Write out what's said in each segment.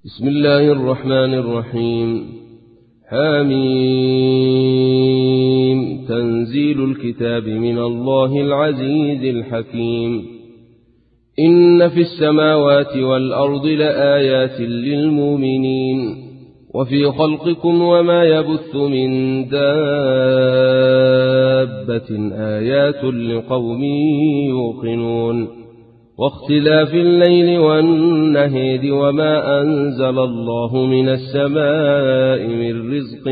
بسم الله الرحمن الرحيم. حميم. تنزيل الكتاب من الله العزيز الحكيم. إن في السماوات والأرض لآيات للمؤمنين وفي خلقكم وما يبث من دابة آيات لقوم يوقنون واختلاف الليل والنهار وما أنزل الله من السماء من رزق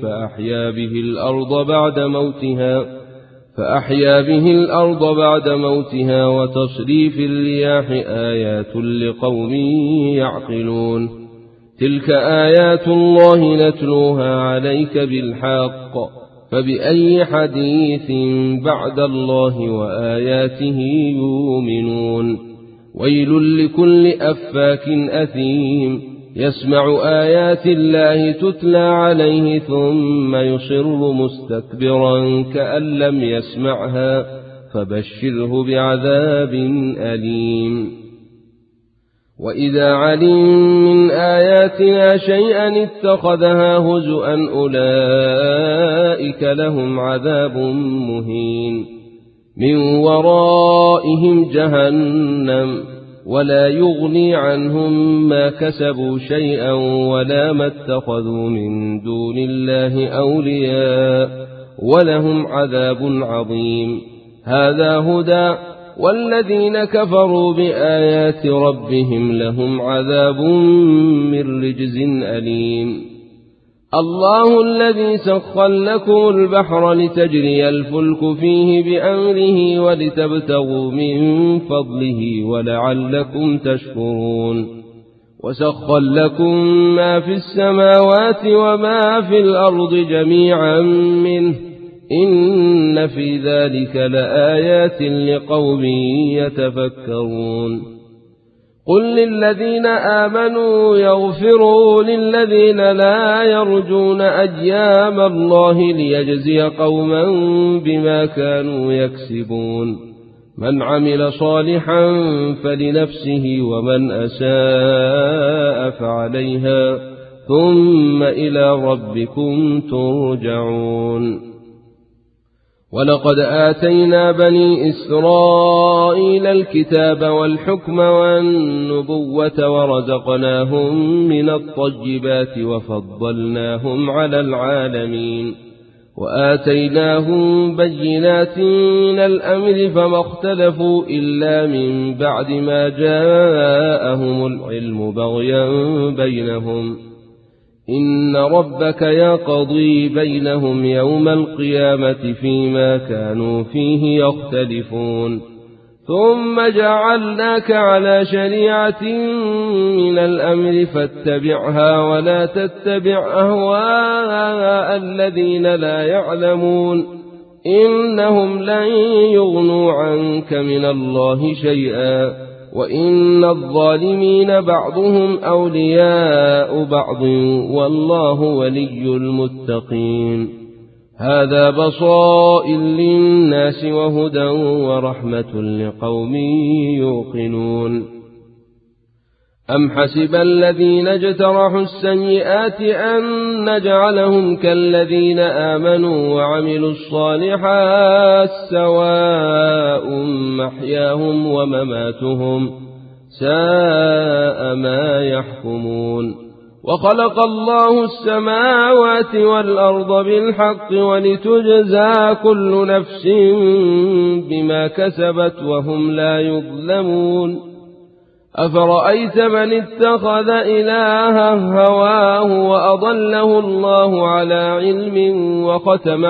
فأحيا به الأرض بعد موتها وتصريف الرياح آيات لقوم يعقلون. تلك آيات الله نتلوها عليك بالحق فبأي حديث بعد الله وآياته يؤمنون. ويل لكل أفاك أثيم يسمع آيات الله تتلى عليه ثم يصر مستكبرا كأن لم يسمعها فبشره بعذاب أليم. وإذا علم من آياتنا شيئا اتخذها هزؤا أولئك لهم عذاب مهين من ورائهم جهنم ولا يغني عنهم ما كسبوا شيئا ولا ما اتخذوا من دون الله أولياء ولهم عذاب عظيم. هذا هدى والذين كفروا بآيات ربهم لهم عذاب من رجز أليم. الله الذي سخر لكم البحر لتجري الفلك فيه بأمره ولتبتغوا من فضله ولعلكم تشكرون. وسخر لكم ما في السماوات وما في الأرض جميعا منه إن في ذلك لآيات لقوم يتفكرون. قل للذين آمنوا يغفروا للذين لا يرجون أيام الله ليجزي قوما بما كانوا يكسبون. من عمل صالحا فلنفسه ومن أساء فعليها ثم إلى ربكم ترجعون. ولقد آتينا بني إسرائيل الكتاب والحكم والنبوة ورزقناهم من الطيبات وفضلناهم على العالمين وآتيناهم بينات من الأمر فما اختلفوا إلا من بعد ما جاءهم العلم بغيا بينهم. إن ربك يقضي بينهم يوم القيامة فيما كانوا فيه يختلفون. ثم جعلناك على شريعة من الأمر فاتبعها ولا تتبع أهواء الذين لا يعلمون إنهم لن يغنوا عنك من الله شيئا وإن الظالمين بعضهم أولياء بعض والله ولي المتقين. هذا بصائر للناس وهدى ورحمة لقوم يوقنون. أم حسب الذين اجترحوا السيئات أن نجعلهم كالذين آمنوا وعملوا الصالحات سواء محياهم ومماتهم ساء ما يحكمون. وخلق الله السماوات والأرض بالحق ولتجزى كل نفس بما كسبت وهم لا يظلمون. أفرأيت من اتخذ إلهه هواه وأضله الله على علم وختم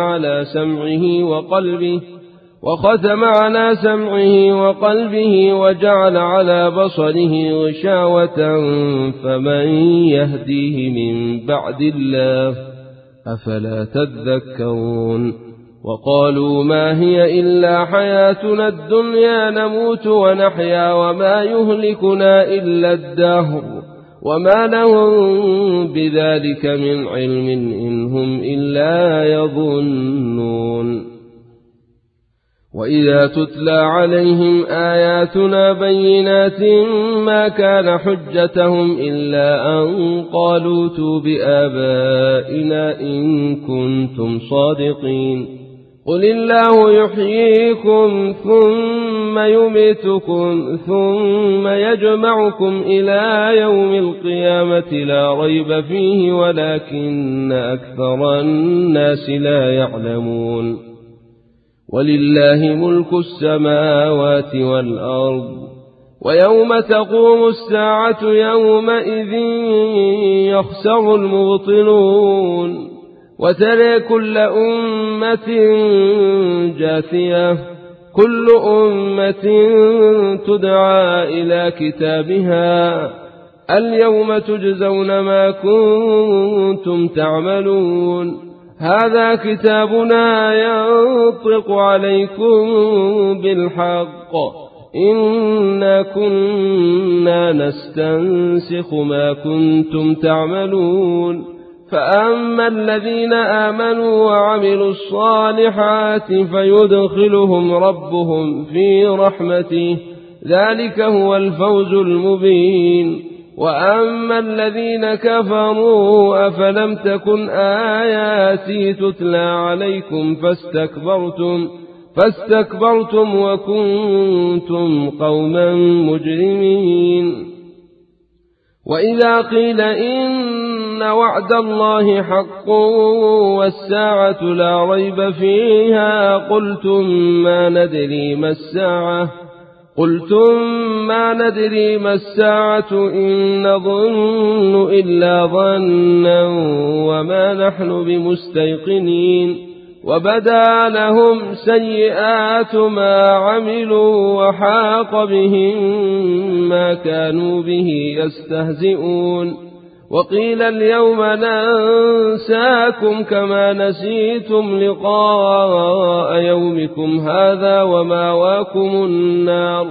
على سمعه وقلبه وجعل على بصره غشاوة فمن يهديه من بعد الله أفلا تذكرون. وقالوا ما هي إلا حياتنا الدنيا نموت ونحيا وما يهلكنا إلا الدهر وما لهم بذلك من علم إن هم إلا يظنون. وإذا تتلى عليهم آياتنا بينات ما كان حجتهم إلا أن قالوا ائتوا بآبائنا إن كنتم صادقين قل الله يحييكم ثم يميتكم ثم يجمعكم إلى يوم القيامة لا ريب فيه ولكن أكثر الناس لا يعلمون ولله ملك السماوات والأرض ويوم تقوم الساعة يومئذ يخسر المبطلون وترى كل أمة جاثية كل أمة تدعى إلى كتابها اليوم تجزون ما كنتم تعملون هذا كتابنا ينطق عليكم بالحق إنا كنا نستنسخ ما كنتم تعملون فأما الذين آمنوا وعملوا الصالحات فيدخلهم ربهم في رحمته ذلك هو الفوز المبين وأما الذين كفروا أفلم تكن آياتي تتلى عليكم فاستكبرتم وكنتم قوما مجرمين وإذا قيل إن وعد الله حق والساعة لا ريب فيها قلتم ما ندري ما الساعة إن نظن إلا ظنا وما نحن بمستيقنين وبدا لهم سيئات ما عملوا وحاق بهم ما كانوا به يستهزئون وقيل اليوم ننساكم كما نسيتم لقاء يومكم هذا ومأواكم النار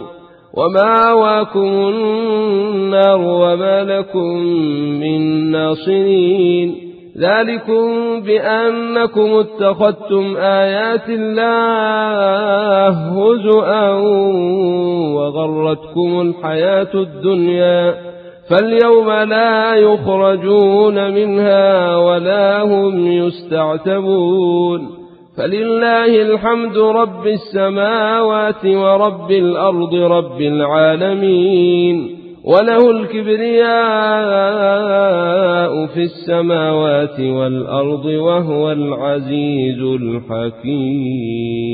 وما لكم من ناصرين ذلكم بأنكم اتخذتم آيات الله هزؤا وغرتكم الحياة الدنيا فاليوم لا يخرجون منها ولا هم يستعتبون فلله الحمد رب السماوات ورب الأرض رب العالمين وله الكبرياء في السماوات والأرض وهو العزيز الحكيم